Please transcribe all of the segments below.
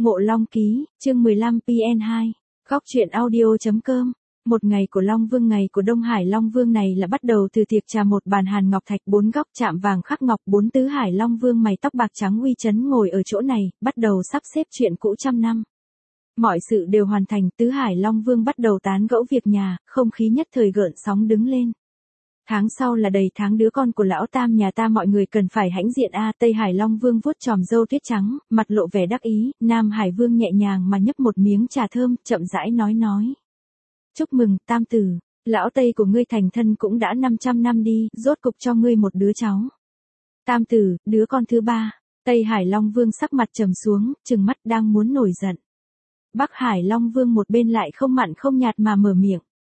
Ngộ Long Ký, chương 15 PN2, Góc truyện audio.com. Một ngày của Long Vương, ngày của Đông Hải Long Vương này là bắt đầu từ tiệc trà một bàn hàn ngọc thạch, 4 góc chạm vàng khắc ngọc, 4 tứ Hải Long Vương mày tóc bạc trắng uy chấn ngồi ở chỗ này, bắt đầu sắp xếp chuyện cũ trăm năm. Mọi sự đều hoàn thành, tứ Hải Long Vương bắt đầu tán gẫu việc nhà, không khí nhất thời gợn sóng đứng lên. Tháng sau là đầy tháng đứa con của lão tam nhà ta, mọi người cần phải hãnh diện a. Tây Hải Long Vương vuốt chòm râu tuyết trắng, mặt lộ vẻ đắc ý. Nam Hải Vương nhẹ nhàng mà nhấp một miếng trà thơm, chậm rãi nói. Chúc mừng, tam tử, lão Tây của ngươi thành thân cũng đã 500 năm đi, rốt cục cho ngươi một đứa cháu. Tam tử, đứa con thứ 3. Tây Hải Long Vương sắc mặt trầm xuống, trừng mắt đang muốn nổi giận. Bắc Hải Long Vương một bên lại không mặn không nhạt mà mở miệng.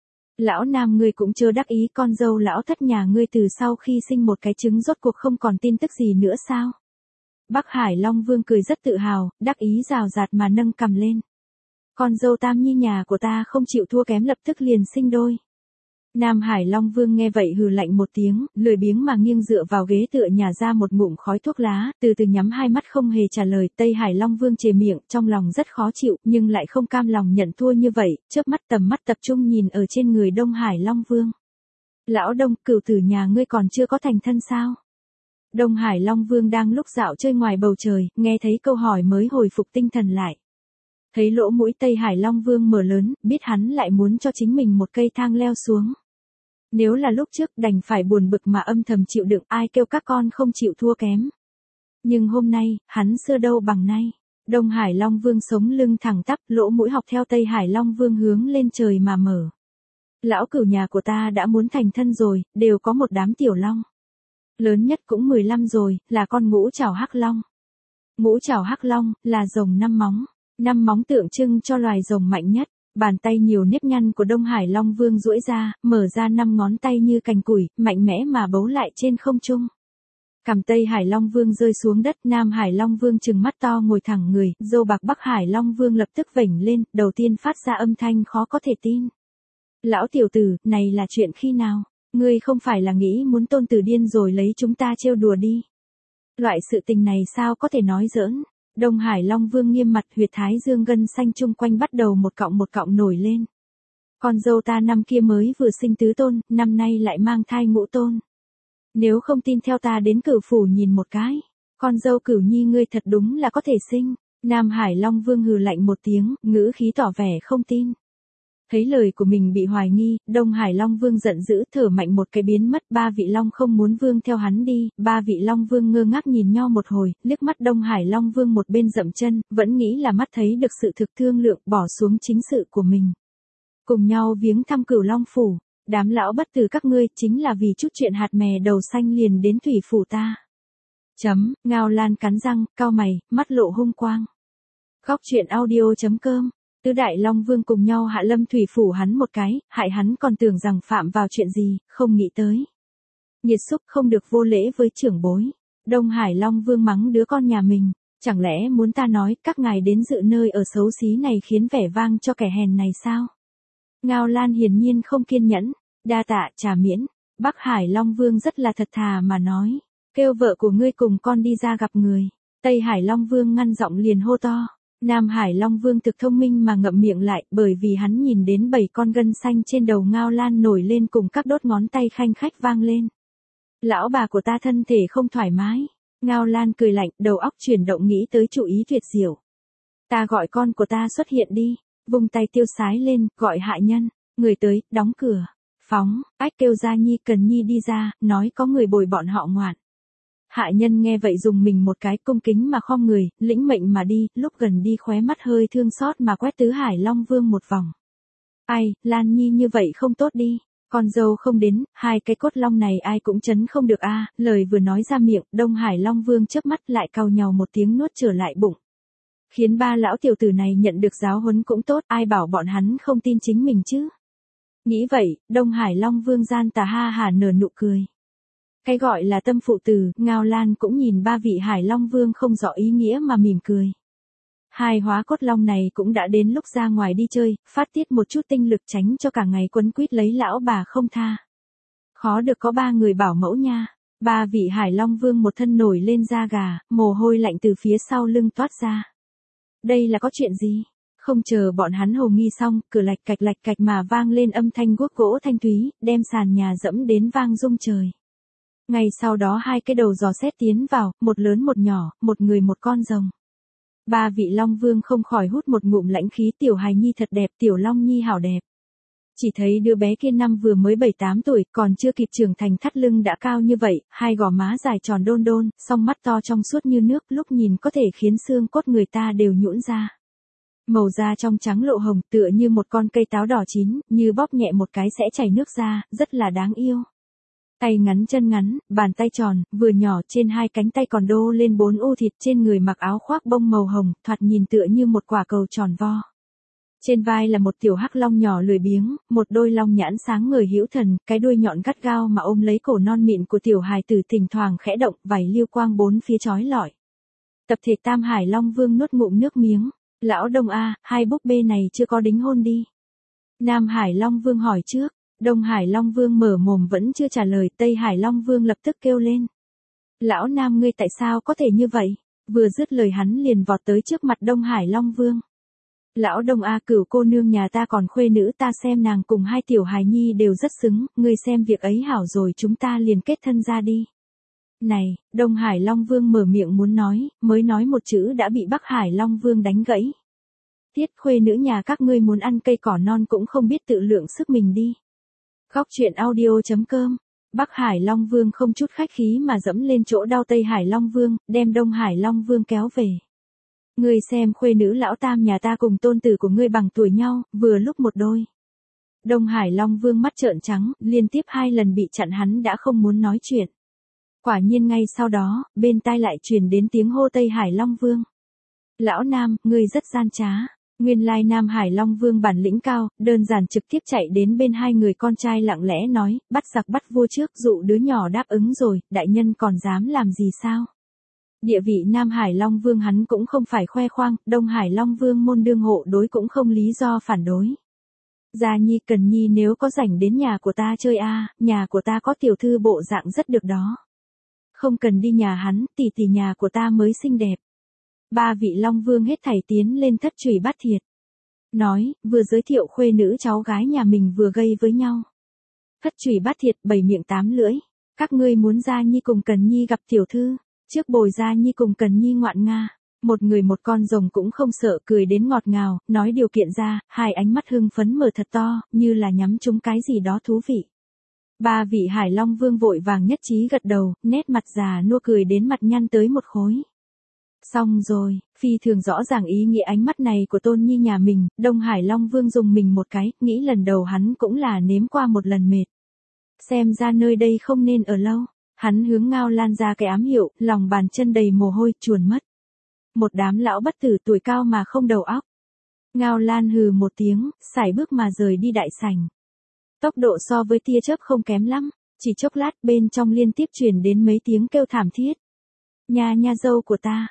Lão Nam ngươi cũng chưa đắc ý, con dâu lão thất nhà ngươi từ sau khi sinh một cái trứng rốt cuộc không còn tin tức gì nữa sao? Bắc Hải Long Vương cười rất tự hào, đắc ý rào rạt mà nâng cằm lên. Con dâu Tam Nhi nhà của ta không chịu thua kém, lập tức liền sinh đôi. Nam Hải Long Vương nghe vậy hừ lạnh một tiếng, lười biếng mà nghiêng dựa vào ghế tựa nhả ra một ngụm khói thuốc lá, từ từ nhắm hai mắt không hề trả lời. Tây Hải Long Vương chề miệng, trong lòng rất khó chịu, nhưng lại không cam lòng nhận thua như vậy, chớp mắt tầm mắt tập trung nhìn ở trên người Đông Hải Long Vương. Lão Đông, cửu tử nhà ngươi còn chưa có thành thân sao? Đông Hải Long Vương đang lúc dạo chơi ngoài bầu trời, nghe thấy câu hỏi mới hồi phục tinh thần lại. Thấy lỗ mũi Tây Hải Long Vương mở lớn, biết hắn lại muốn cho chính mình một cây thang leo xuống. Nếu là lúc trước đành phải buồn bực mà âm thầm chịu đựng, ai kêu các con không chịu thua kém. Nhưng hôm nay, hắn xưa đâu bằng nay. Đông Hải Long Vương sống lưng thẳng tắp, lỗ mũi học theo Tây Hải Long Vương hướng lên trời mà mở. Lão cửu nhà của ta đã muốn thành thân rồi, đều có một đám tiểu long. Lớn nhất cũng 15 rồi, là con ngũ trảo hắc long. Ngũ trảo hắc long, là rồng 5 móng. 5 móng tượng trưng cho loài rồng mạnh nhất. Bàn tay nhiều nếp nhăn của Đông Hải Long Vương duỗi ra, mở ra 5 ngón tay như cành củi, mạnh mẽ mà bấu lại trên không trung. Cằm Tây Hải Long Vương rơi xuống đất, Nam Hải Long Vương trừng mắt to ngồi thẳng người, râu bạc Bắc Hải Long Vương lập tức vểnh lên, đầu tiên phát ra âm thanh khó có thể tin. Lão tiểu tử, này là chuyện khi nào? Ngươi không phải là nghĩ muốn tôn tử điên rồi lấy chúng ta trêu đùa đi. Loại sự tình này sao có thể nói giỡn? Đông Hải Long Vương nghiêm mặt, huyệt thái dương gân xanh chung quanh bắt đầu một cọng nổi lên. Con dâu ta năm kia mới vừa sinh tứ tôn, năm nay lại mang thai ngũ tôn. Nếu không tin theo ta đến Cửu phủ nhìn một cái. Con dâu Cửu Nhi ngươi thật đúng là có thể sinh. Nam Hải Long Vương hừ lạnh một tiếng, ngữ khí tỏ vẻ không tin. Thấy lời của mình bị hoài nghi, Đông Hải Long Vương giận dữ thở mạnh một cái biến mất. 3 vị Long không muốn Vương theo hắn đi. 3 vị Long Vương ngơ ngác nhìn nhau một hồi, liếc mắt Đông Hải Long Vương một bên dậm chân, vẫn nghĩ là mắt thấy được sự thực thương lượng, bỏ xuống chính sự của mình. Cùng nhau viếng thăm Cửu Long phủ. Đám lão bất tử các ngươi chính là vì chút chuyện hạt mè đầu xanh liền đến thủy phủ ta. Ngao Lan cắn răng, cau mày, mắt lộ hung quang. Góc truyện audio.com. Tứ Đại Long Vương cùng nhau hạ lâm thủy phủ hắn một cái, hại hắn còn tưởng rằng phạm vào chuyện gì, không nghĩ tới. Nhiệt xúc không được vô lễ với trưởng bối. Đông Hải Long Vương mắng đứa con nhà mình, chẳng lẽ muốn ta nói các ngài đến dự nơi ở xấu xí này khiến vẻ vang cho kẻ hèn này sao? Ngao Lan hiển nhiên không kiên nhẫn, đa tạ trà miễn. Bắc Hải Long Vương rất là thật thà mà nói, kêu vợ của ngươi cùng con đi ra gặp người. Tây Hải Long Vương ngăn giọng liền hô to. Nam Hải Long Vương thực thông minh mà ngậm miệng lại, bởi vì hắn nhìn đến 7 con gân xanh trên đầu Ngao Lan nổi lên cùng các đốt ngón tay khanh khách vang lên. Lão bà của ta thân thể không thoải mái. Ngao Lan cười lạnh, đầu óc chuyển động nghĩ tới chủ ý tuyệt diệu. Ta gọi con của ta xuất hiện đi. Vung tay tiêu sái lên, gọi hạ nhân. Người tới, đóng cửa. Phóng, ách kêu Gia Nhi Cần Nhi đi ra, nói có người bồi bọn họ ngoạn. Hạ nhân nghe vậy dùng mình một cái, cung kính mà khom người, lĩnh mệnh mà đi, lúc gần đi khóe mắt hơi thương xót mà quét tứ Hải Long Vương một vòng. Ai, Lan Nhi như vậy không tốt đi, con dâu không đến, 2 cái cốt long này ai cũng chấn không được a. Lời vừa nói ra miệng, Đông Hải Long Vương chớp mắt lại cau nhàu một tiếng nuốt trở lại bụng. Khiến 3 lão tiểu tử này nhận được giáo huấn cũng tốt, ai bảo bọn hắn không tin chính mình chứ. Nghĩ vậy, Đông Hải Long Vương gian tà ha hả nở nụ cười. Cái gọi là tâm phụ tử, Ngao Lan cũng nhìn 3 vị Hải Long Vương không rõ ý nghĩa mà mỉm cười. 2 hóa cốt long này cũng đã đến lúc ra ngoài đi chơi, phát tiết một chút tinh lực tránh cho cả ngày quấn quýt lấy lão bà không tha. Khó được có 3 người bảo mẫu nha. 3 vị Hải Long Vương một thân nổi lên da gà, mồ hôi lạnh từ phía sau lưng toát ra. Đây là có chuyện gì? Không chờ bọn hắn hồ nghi xong, cửa lạch cạch mà vang lên âm thanh guốc gỗ thanh thúy, đem sàn nhà dẫm đến vang rung trời. Ngay sau đó hai cái đầu giò xét tiến vào, một lớn một nhỏ, một người một con rồng. Ba vị Long Vương không khỏi hút một ngụm lãnh khí, tiểu hài nhi thật đẹp, tiểu Long Nhi hảo đẹp. Chỉ thấy đứa bé kia năm vừa mới 7-8 tuổi, còn chưa kịp trưởng thành, thắt lưng đã cao như vậy, hai gò má dài tròn đôn đôn, song mắt to trong suốt như nước, lúc nhìn có thể khiến xương cốt người ta đều nhũn ra. Màu da trong trắng lộ hồng, tựa như một con cây táo đỏ chín, như bóp nhẹ một cái sẽ chảy nước ra, rất là đáng yêu. Tay ngắn chân ngắn, bàn tay tròn, vừa nhỏ, trên hai cánh tay còn đô lên 4 ô thịt, trên người mặc áo khoác bông màu hồng, thoạt nhìn tựa như một quả cầu tròn vo. Trên vai là một tiểu hắc long nhỏ lười biếng, một đôi long nhãn sáng ngời hữu thần, cái đuôi nhọn gắt gao mà ôm lấy cổ non mịn của tiểu hài tử, thỉnh thoảng khẽ động, vảy lưu quang bốn phía chói lọi. Tập thể Tam Hải Long Vương nuốt ngụm nước miếng. Lão Đông A, hai búp bê này chưa có đính hôn đi. Nam Hải Long Vương hỏi trước. Đông Hải Long Vương mở mồm vẫn chưa trả lời, Tây Hải Long Vương lập tức kêu lên. Lão Nam ngươi tại sao có thể như vậy? Vừa dứt lời hắn liền vọt tới trước mặt Đông Hải Long Vương. Lão Đông A, cửu cô nương nhà ta còn khuê nữ, ta xem nàng cùng hai tiểu hài nhi đều rất xứng, ngươi xem việc ấy hảo rồi chúng ta liền kết thân ra đi. Này, Đông Hải Long Vương mở miệng muốn nói, mới nói một chữ đã bị Bắc Hải Long Vương đánh gãy. Tiết khuê nữ nhà các ngươi muốn ăn cây cỏ non cũng không biết tự lượng sức mình đi. Góc truyện audio.com. Bắc Hải Long Vương không chút khách khí mà dẫm lên chỗ đau Tây Hải Long Vương, đem Đông Hải Long Vương kéo về. Ngươi xem khuê nữ lão tam nhà ta cùng tôn tử của ngươi bằng tuổi nhau, vừa lúc một đôi. Đông Hải Long Vương mắt trợn trắng, liên tiếp 2 lần bị chặn hắn đã không muốn nói chuyện. Quả nhiên ngay sau đó, bên tai lại truyền đến tiếng hô Tây Hải Long Vương. Lão Nam, ngươi rất gian trá. Nguyên lai Nam Hải Long Vương bản lĩnh cao, đơn giản trực tiếp chạy đến bên hai người con trai lặng lẽ nói, bắt giặc bắt vua trước, dụ đứa nhỏ đáp ứng rồi, đại nhân còn dám làm gì sao? Địa vị Nam Hải Long Vương hắn cũng không phải khoe khoang, Đông Hải Long Vương môn đương hộ đối cũng không lý do phản đối. Gia Nhi Cần Nhi nếu có rảnh đến nhà của ta chơi a, nhà của ta có tiểu thư bộ dạng rất được đó. Không cần đi nhà hắn, tỷ tỷ nhà của ta mới xinh đẹp. Ba vị Long Vương hết thảy tiến lên Thất Chùy Bát Thiệt. Nói, vừa giới thiệu khuê nữ cháu gái nhà mình vừa gây với nhau. Thất Chùy Bát Thiệt 7 miệng 8 lưỡi. Các ngươi muốn Gia Nhi cùng Cần Nhi gặp tiểu thư. Trước bồi Gia Nhi cùng Cần Nhi ngoạn nga. Một người một con rồng cũng không sợ, cười đến ngọt ngào, nói điều kiện ra, hai ánh mắt hưng phấn mở thật to, như là nhắm trúng cái gì đó thú vị. Ba vị Hải Long Vương vội vàng nhất trí gật đầu, nét mặt già nua cười đến mặt nhăn tới một khối. Xong rồi, phi thường rõ ràng ý nghĩa ánh mắt này của Tôn Nhi nhà mình, Đông Hải Long Vương dùng mình một cái, nghĩ lần đầu hắn cũng là nếm qua một lần mệt. Xem ra nơi đây không nên ở lâu, hắn hướng Ngao Lan ra cái ám hiệu, lòng bàn chân đầy mồ hôi, chuồn mất. Một đám lão bất tử tuổi cao mà không đầu óc. Ngao Lan hừ một tiếng, sải bước mà rời đi đại sảnh. Tốc độ so với tia chớp không kém lắm, chỉ chốc lát bên trong liên tiếp truyền đến mấy tiếng kêu thảm thiết. Nha dâu của ta.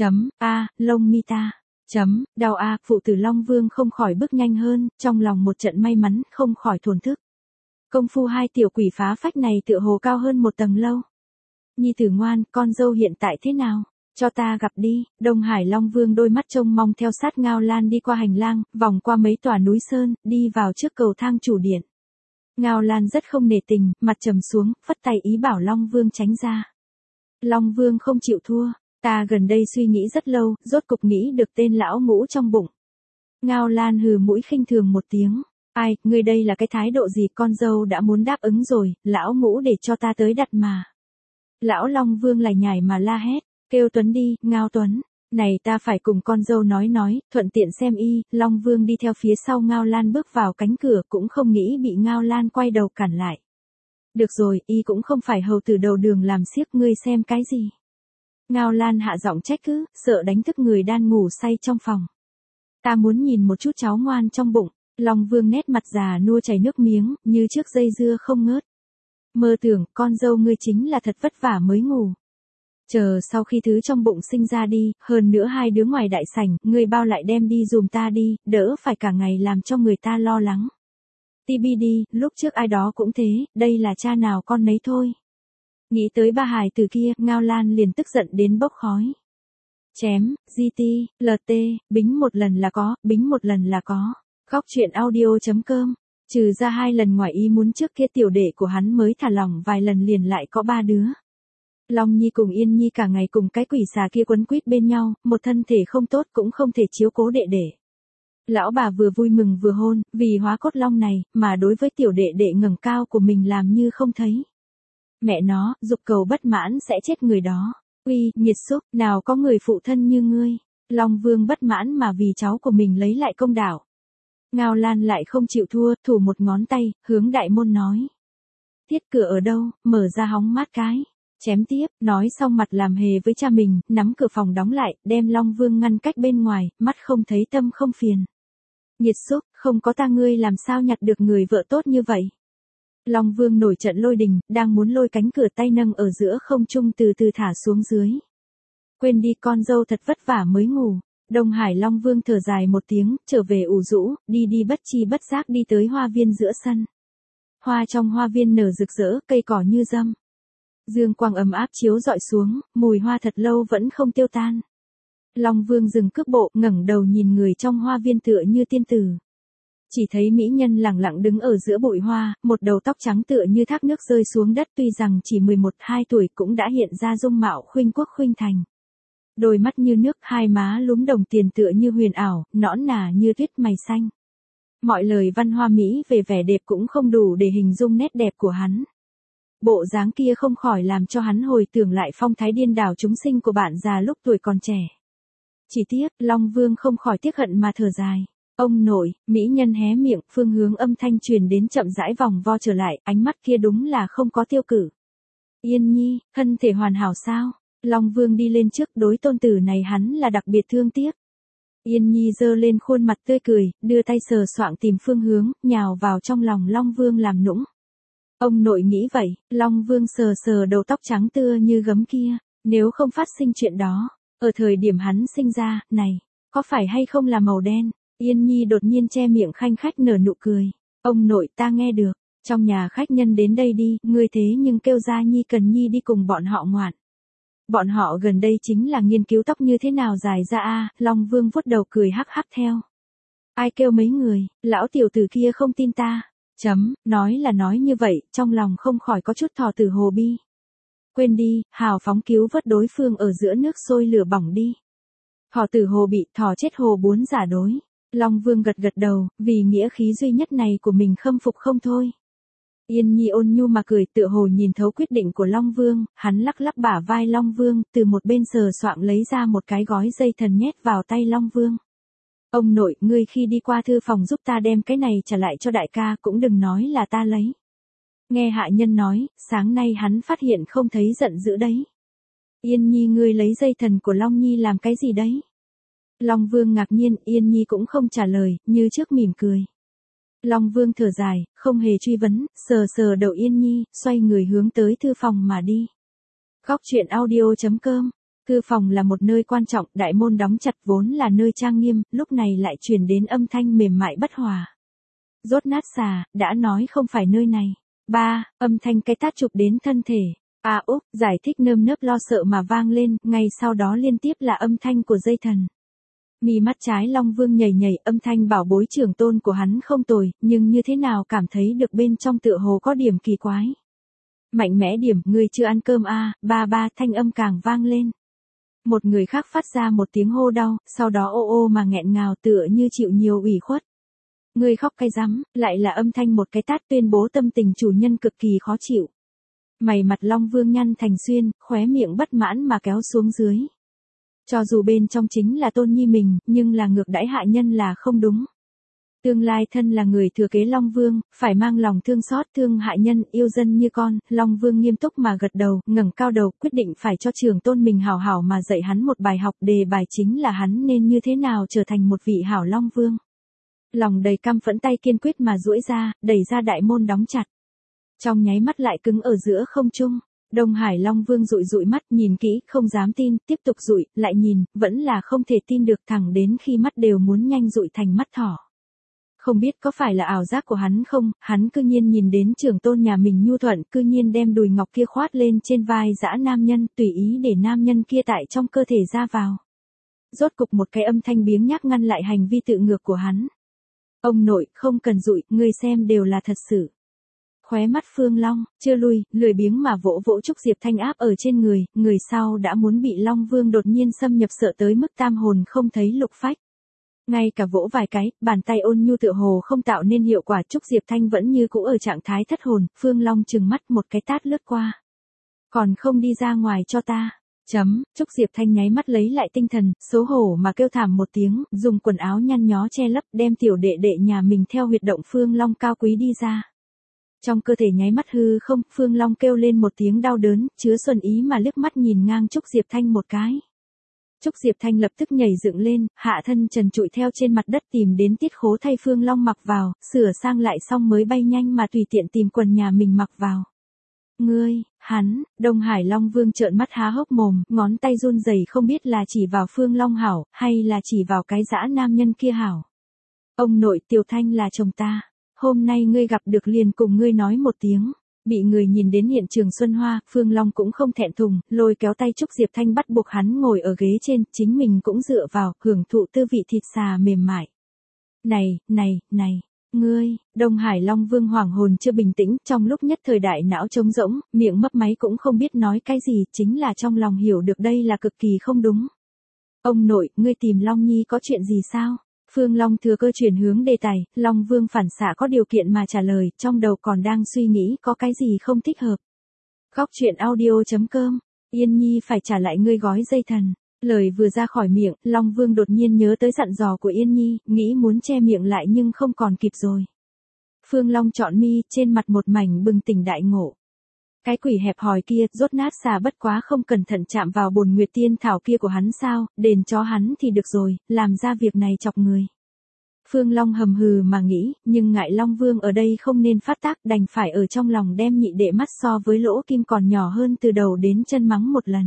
Lông mi ta. Đau phụ tử Long Vương không khỏi bước nhanh hơn, trong lòng một trận may mắn, không khỏi thổn thức. Công phu hai tiểu quỷ phá phách này tựa hồ cao hơn một tầng lâu. Nhi tử ngoan, con dâu hiện tại thế nào? Cho ta gặp đi. Đông Hải Long Vương đôi mắt trông mong theo sát Ngao Lan đi qua hành lang, vòng qua mấy tòa núi sơn, đi vào trước cầu thang chủ điện. Ngao Lan rất không nể tình, mặt trầm xuống, phất tay ý bảo Long Vương tránh ra. Long Vương không chịu thua. Ta gần đây suy nghĩ rất lâu, rốt cục nghĩ được tên lão ngũ trong bụng. Ngao Lan hừ mũi khinh thường một tiếng. Ai, ngươi đây là cái thái độ gì, con dâu đã muốn đáp ứng rồi, lão ngũ để cho ta tới đặt mà. Lão Long Vương lải nhải mà la hét, kêu Tuấn đi, Ngao Tuấn. Này ta phải cùng con dâu nói, thuận tiện xem y, Long Vương đi theo phía sau Ngao Lan bước vào cánh cửa cũng không nghĩ bị Ngao Lan quay đầu cản lại. Được rồi, y cũng không phải hầu tử đầu đường làm xiếc, ngươi xem cái gì. Ngao Lan hạ giọng trách cứ, sợ đánh thức người đang ngủ say trong phòng. Ta muốn nhìn một chút cháu ngoan trong bụng. Long Vương nét mặt già nua chảy nước miếng, như trước dây dưa không ngớt. Mơ tưởng, con dâu ngươi chính là thật vất vả mới ngủ. Chờ sau khi thứ trong bụng sinh ra đi, hơn nữa hai đứa ngoài đại sảnh, ngươi bao lại đem đi dùm ta đi, đỡ phải cả ngày làm cho người ta lo lắng. TBD, lúc trước ai đó cũng thế, đây là cha nào con nấy thôi. Nghĩ tới ba hài từ kia, Ngao Lan liền tức giận đến bốc khói. chém, GT, LT, bính một lần là có, bính một lần là có. Góc truyện audio.com. Trừ ra 2 lần ngoài ý muốn trước kia tiểu đệ của hắn mới thả lỏng vài lần liền lại có 3 đứa. Long Nhi cùng Yên Nhi cả ngày cùng cái quỷ xà kia quấn quýt bên nhau, một thân thể không tốt cũng không thể chiếu cố đệ đệ. Lão bà vừa vui mừng vừa hôn, vì hóa cốt long này, mà đối với tiểu đệ đệ ngẩng cao của mình làm như không thấy. Mẹ nó, dục cầu bất mãn sẽ chết người đó. Uy, nghiệt xúc, nào có người phụ thân như ngươi. Long Vương bất mãn mà vì cháu của mình lấy lại công đạo. Ngao Lan lại không chịu thua, thủ một ngón tay, hướng đại môn nói. Tiết cửa ở đâu, mở ra hóng mát cái. Chém tiếp, nói xong mặt làm hề với cha mình, nắm cửa phòng đóng lại, đem Long Vương ngăn cách bên ngoài, mắt không thấy tâm không phiền. Nghiệt xúc, không có ta ngươi làm sao nhặt được người vợ tốt như vậy. Long Vương nổi trận lôi đình, đang muốn lôi cánh cửa tay nâng ở giữa không trung từ từ thả xuống dưới. Quên đi con dâu thật vất vả mới ngủ. Đông Hải Long Vương thở dài một tiếng, trở về ủ rũ, đi bất chi bất giác đi tới hoa viên giữa sân. Hoa trong hoa viên nở rực rỡ, cây cỏ như dâm. Dương quang ấm áp chiếu dọi xuống, mùi hoa thật lâu vẫn không tiêu tan. Long Vương dừng cước bộ, ngẩng đầu nhìn người trong hoa viên tựa như tiên tử. Chỉ thấy mỹ nhân lẳng lặng đứng ở giữa bụi hoa, một đầu tóc trắng tựa như thác nước rơi xuống đất, tuy rằng chỉ 11-12 tuổi cũng đã hiện ra dung mạo khuynh quốc khuynh thành. Đôi mắt như nước, hai má lúm đồng tiền tựa như huyền ảo, nõn nà như tuyết, mày xanh. Mọi lời văn hoa mỹ về vẻ đẹp cũng không đủ để hình dung nét đẹp của hắn. Bộ dáng kia không khỏi làm cho hắn hồi tưởng lại phong thái điên đảo chúng sinh của bạn già lúc tuổi còn trẻ. Chỉ tiếc, Long Vương không khỏi tiếc hận mà thở dài. Ông nội, mỹ nhân hé miệng, phương hướng âm thanh truyền đến chậm rãi vòng vo trở lại, ánh mắt kia đúng là không có tiêu cự. Yên Nhi, thân thể hoàn hảo sao? Long Vương đi lên trước, đối tôn tử này hắn là đặc biệt thương tiếc. Yên Nhi giơ lên khuôn mặt tươi cười, đưa tay sờ soạng tìm phương hướng, nhào vào trong lòng Long Vương làm nũng. Ông nội nghĩ vậy, Long Vương sờ sờ đầu tóc trắng tưa như gấm kia, nếu không phát sinh chuyện đó, ở thời điểm hắn sinh ra, này, có phải hay không là màu đen? Yên Nhi đột nhiên che miệng khanh khách nở nụ cười. Ông nội ta nghe được, trong nhà khách nhân đến đây đi, ngươi thế nhưng kêu ra Nhi cần Nhi đi cùng bọn họ ngoạn. Bọn họ gần đây chính là nghiên cứu tóc như thế nào dài ra a. Long Vương vuốt đầu cười hắc hắc theo. Ai kêu mấy người, lão tiểu tử kia không tin ta. Nói là nói như vậy, trong lòng không khỏi có chút thò tử hồ bi. Quên đi, hào phóng cứu vớt đối phương ở giữa nước sôi lửa bỏng đi. Thỏ tử hồ bị thỏ chết hồ muốn giả đối. Long Vương gật gật đầu, vì nghĩa khí duy nhất này của mình khâm phục không thôi. Yên Nhi ôn nhu mà cười, tựa hồ nhìn thấu quyết định của Long Vương, hắn lắc lắc bả vai Long Vương, từ một bên sờ soạng lấy ra một cái gói dây thần nhét vào tay Long Vương. Ông nội, ngươi khi đi qua thư phòng giúp ta đem cái này trả lại cho đại ca, cũng đừng nói là ta lấy. Nghe hạ nhân nói, sáng nay hắn phát hiện không thấy giận dữ đấy. Yên Nhi, ngươi lấy dây thần của Long Nhi làm cái gì đấy? Long Vương ngạc nhiên, Yên Nhi cũng không trả lời, như trước mỉm cười. Long Vương thở dài, không hề truy vấn, sờ sờ đầu Yên Nhi, xoay người hướng tới thư phòng mà đi. Góc truyện audio.com. Thư phòng là một nơi quan trọng, đại môn đóng chặt vốn là nơi trang nghiêm, lúc này lại truyền đến âm thanh mềm mại bất hòa. Rốt nát xà, đã nói không phải nơi này. Âm thanh cái tát chụp đến thân thể. Úc, giải thích nơm nớp lo sợ mà vang lên, ngay sau đó liên tiếp là âm thanh của dây thần. Mí mắt trái Long Vương nhảy nhảy, âm thanh bảo bối trưởng tôn của hắn không tồi, nhưng như thế nào cảm thấy được bên trong tựa hồ có điểm kỳ quái. Mạnh mẽ điểm, ngươi chưa ăn cơm a? Thanh âm càng vang lên. Một người khác phát ra một tiếng hô đau, sau đó ô mà nghẹn ngào tựa như chịu nhiều ủy khuất. Ngươi khóc cái rắm, lại là âm thanh một cái tát tuyên bố tâm tình chủ nhân cực kỳ khó chịu. Mày mặt Long Vương nhăn thành xuyên, khóe miệng bất mãn mà kéo xuống dưới. Cho dù bên trong chính là tôn nhi mình, nhưng là ngược đãi hạ nhân là không đúng. Tương lai thân là người thừa kế Long Vương, phải mang lòng thương xót thương hạ nhân, yêu dân như con. Long Vương nghiêm túc mà gật đầu, ngẩng cao đầu, quyết định phải cho trưởng tôn mình hảo hảo mà dạy hắn một bài học, đề bài chính là hắn nên như thế nào trở thành một vị hảo Long Vương. Lòng đầy căm phẫn, tay kiên quyết mà duỗi ra, đẩy ra đại môn đóng chặt. Trong nháy mắt lại cứng ở giữa không trung. Đông Hải Long Vương dụi dụi mắt, nhìn kỹ, không dám tin, tiếp tục dụi, lại nhìn, vẫn là không thể tin được, thẳng đến khi mắt đều muốn nhanh dụi thành mắt thỏ. Không biết có phải là ảo giác của hắn không, hắn cư nhiên nhìn đến trưởng tôn nhà mình nhu thuận, cư nhiên đem đùi ngọc kia khoát lên trên vai dã nam nhân, tùy ý để nam nhân kia tại trong cơ thể ra vào. Rốt cục một cái âm thanh biếng nhác ngăn lại hành vi tự ngược của hắn. Ông nội, không cần dụi, ngươi xem đều là thật sự. Khóe mắt Phương Long, chưa lui, lười biếng mà vỗ vỗ Trúc Diệp Thanh áp ở trên người sau đã muốn bị Long Vương đột nhiên xâm nhập sợ tới mức tam hồn không thấy lục phách. Ngay cả vỗ vài cái, bàn tay ôn nhu tựa hồ không tạo nên hiệu quả. Trúc Diệp Thanh vẫn như cũ ở trạng thái thất hồn, Phương Long trừng mắt một cái tát lướt qua. Còn không đi ra ngoài cho ta. Trúc Diệp Thanh nháy mắt lấy lại tinh thần, xấu hổ mà kêu thảm một tiếng, dùng quần áo nhăn nhó che lấp đem tiểu đệ đệ nhà mình theo huyệt động Phương Long cao quý đi ra. Trong cơ thể nháy mắt hư không, Phương Long kêu lên một tiếng đau đớn, chứa xuân ý mà liếc mắt nhìn ngang Trúc Diệp Thanh một cái. Trúc Diệp Thanh lập tức nhảy dựng lên, hạ thân trần trụi theo trên mặt đất tìm đến tiết khố thay Phương Long mặc vào, sửa sang lại xong mới bay nhanh mà tùy tiện tìm quần nhà mình mặc vào. Ngươi, hắn, Đông Hải Long Vương trợn mắt há hốc mồm, ngón tay run rẩy không biết là chỉ vào Phương Long hảo, hay là chỉ vào cái dã nam nhân kia hảo. Ông nội, Tiểu Thanh là chồng ta, hôm nay ngươi gặp được liền cùng ngươi nói một tiếng. Bị người nhìn đến hiện trường Xuân Hoa, Phương Long cũng không thẹn thùng, lôi kéo tay Trúc Diệp Thanh bắt buộc hắn ngồi ở ghế trên, chính mình cũng dựa vào, hưởng thụ tư vị thịt xà mềm mại. Này, ngươi, Đông Hải Long Vương hoàng hồn chưa bình tĩnh, trong lúc nhất thời đại não trống rỗng, miệng mấp máy cũng không biết nói cái gì, chính là trong lòng hiểu được đây là cực kỳ không đúng. Ông nội, ngươi tìm Long Nhi có chuyện gì sao? Phương Long thừa cơ chuyển hướng đề tài, Long Vương phản xạ có điều kiện mà trả lời, trong đầu còn đang suy nghĩ có cái gì không thích hợp. Góc truyện audio.com, Yên Nhi phải trả lại ngươi gói dây thần. Lời vừa ra khỏi miệng, Long Vương đột nhiên nhớ tới dặn dò của Yên Nhi, nghĩ muốn che miệng lại nhưng không còn kịp rồi. Phương Long trọn mi, trên mặt một mảnh bừng tỉnh đại ngộ. Cái quỷ hẹp hòi kia, rốt nát xà bất quá không cẩn thận chạm vào bồn nguyệt tiên thảo kia của hắn sao, đền cho hắn thì được rồi, làm ra việc này chọc người. Phương Long hầm hừ mà nghĩ, nhưng ngại Long Vương ở đây không nên phát tác, đành phải ở trong lòng đem nhị đệ mắt so với lỗ kim còn nhỏ hơn từ đầu đến chân mắng một lần.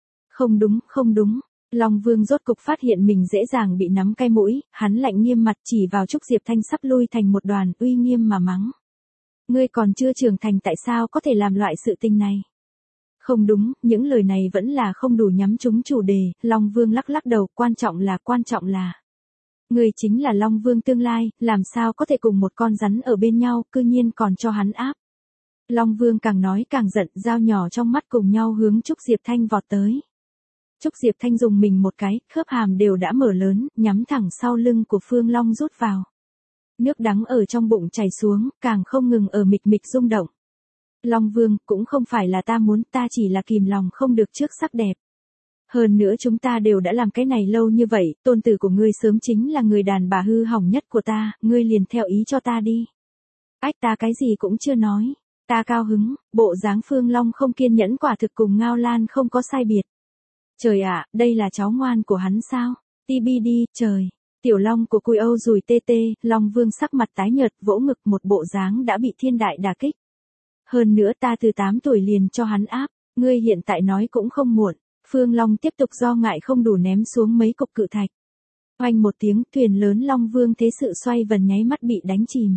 Không đúng. Long Vương rốt cục phát hiện mình dễ dàng bị nắm cái mũi, hắn lạnh nghiêm mặt chỉ vào Trúc Diệp Thanh sắp lui thành một đoàn, uy nghiêm mà mắng. Ngươi còn chưa trưởng thành tại sao có thể làm loại sự tình này? Không đúng, những lời này vẫn là không đủ nhắm trúng chủ đề, Long Vương lắc lắc đầu, quan trọng là. Ngươi chính là Long Vương tương lai, làm sao có thể cùng một con rắn ở bên nhau, cư nhiên còn cho hắn áp. Long Vương càng nói càng giận, dao nhỏ trong mắt cùng nhau hướng Trúc Diệp Thanh vọt tới. Trúc Diệp Thanh dùng mình một cái, khớp hàm đều đã mở lớn, nhắm thẳng sau lưng của Phương Long rút vào. Nước đắng ở trong bụng chảy xuống, càng không ngừng ở mịch mịch rung động. Long Vương, cũng không phải là ta muốn, ta chỉ là kìm lòng không được trước sắc đẹp. Hơn nữa chúng ta đều đã làm cái này lâu như vậy, tôn tử của ngươi sớm chính là người đàn bà hư hỏng nhất của ta, ngươi liền theo ý cho ta đi. Ách, ta cái gì cũng chưa nói, ta cao hứng, bộ dáng Phương Long không kiên nhẫn quả thực cùng Ngao Lan không có sai biệt. Trời ạ, đây là cháu ngoan của hắn sao? TBD, trời. Tiểu Long của Cùi Âu rùi tê tê, Long Vương sắc mặt tái nhợt, vỗ ngực một bộ dáng đã bị thiên đại đả kích. Hơn nữa ta từ 8 tuổi liền cho hắn áp, ngươi hiện tại nói cũng không muộn. Phương Long tiếp tục do ngại không đủ ném xuống mấy cục cự thạch. Oanh một tiếng, thuyền lớn Long Vương thế sự xoay vần nháy mắt bị đánh chìm.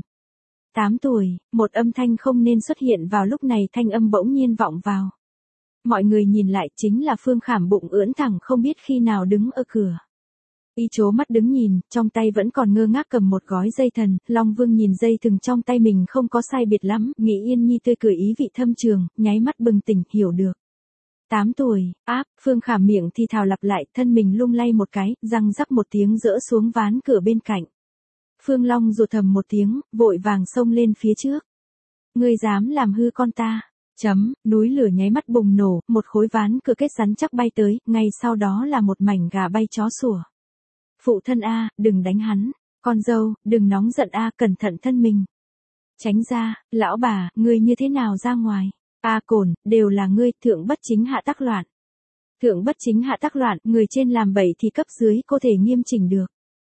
8 tuổi, một âm thanh không nên xuất hiện vào lúc này, thanh âm bỗng nhiên vọng vào. Mọi người nhìn lại, chính là Phương Khảm bụng ưỡn thẳng không biết khi nào đứng ở cửa. Y chố mắt đứng nhìn, trong tay vẫn còn ngơ ngác cầm một gói dây thần, Long Vương nhìn dây thừng trong tay mình không có sai biệt lắm, nghĩ Yên Nhi tươi cười ý vị thâm trường, nháy mắt bừng tỉnh, hiểu được. 8 tuổi, áp, Phương Khảm miệng thì thào lặp lại, thân mình lung lay một cái, răng rắc một tiếng rỡ xuống ván cửa bên cạnh. Phương Long rụt thầm một tiếng, vội vàng xông lên phía trước. Ngươi dám làm hư con ta. Núi lửa nháy mắt bùng nổ, một khối ván cửa kết rắn chắc bay tới, ngay sau đó là một mảnh gà bay chó sủa. Phụ thân a, đừng đánh hắn, con dâu, đừng nóng giận a, cẩn thận thân mình. Tránh ra, lão bà, ngươi như thế nào ra ngoài? A Cổn, đều là ngươi, thượng bất chính hạ tắc loạn. Thượng bất chính hạ tắc loạn, người trên làm bậy thì cấp dưới có thể nghiêm chỉnh được.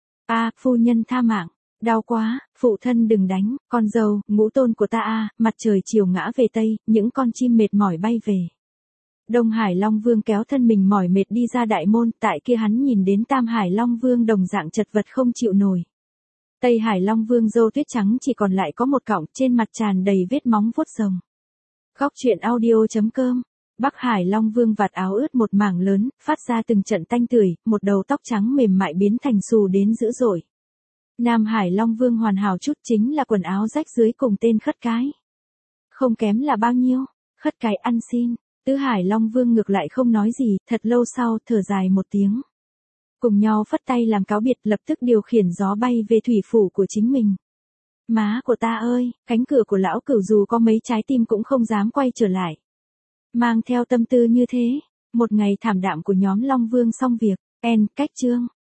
A, phu nhân tha mạng. Đau quá, phụ thân đừng đánh, con dâu, ngũ tôn của ta a, mặt trời chiều ngã về tây, những con chim mệt mỏi bay về. Đông Hải Long Vương kéo thân mình mỏi mệt đi ra đại môn, tại kia hắn nhìn đến Tam Hải Long Vương đồng dạng chật vật không chịu nổi. Tây Hải Long Vương râu tuyết trắng chỉ còn lại có một cọng, trên mặt tràn đầy vết móng vuốt rồng. Góc truyện audio.com Bắc Hải Long Vương vạt áo ướt một mảng lớn, phát ra từng trận tanh tưởi, một đầu tóc trắng mềm mại biến thành xù đến dữ dội. Nam Hải Long Vương hoàn hảo chút chính là quần áo rách dưới cùng tên khất cái. Không kém là bao nhiêu, khất cái ăn xin, Tứ Hải Long Vương ngược lại không nói gì, thật lâu sau thở dài một tiếng. Cùng nhau phất tay làm cáo biệt, lập tức điều khiển gió bay về thủy phủ của chính mình. Má của ta ơi, cánh cửa của lão Cửu dù có mấy trái tim cũng không dám quay trở lại. Mang theo tâm tư như thế, một ngày thảm đạm của nhóm Long Vương xong việc, cách chương.